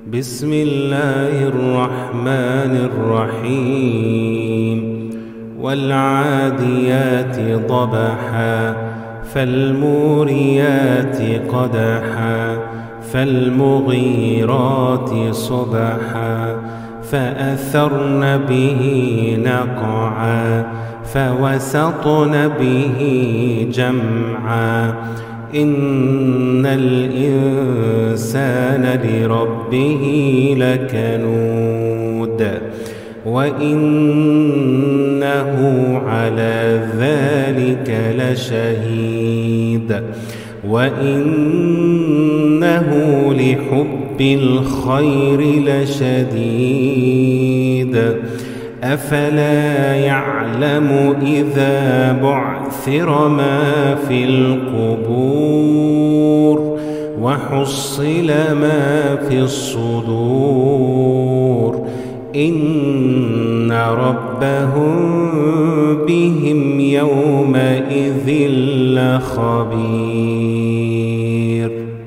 بسم الله الرحمن الرحيم والعاديات ضبحا فالموريات قدحا فالمغيرات صبحا فأثرن به نقعا فوسطن به جمعا إن الإنسان لربه لكنود وإنه على ذلك لشهيد وإنه لحب الخير لشديد أفلا يعلم إذا بعثر ما في القبور وحصل ما في الصدور إن ربهم بهم يومئذ لخبير.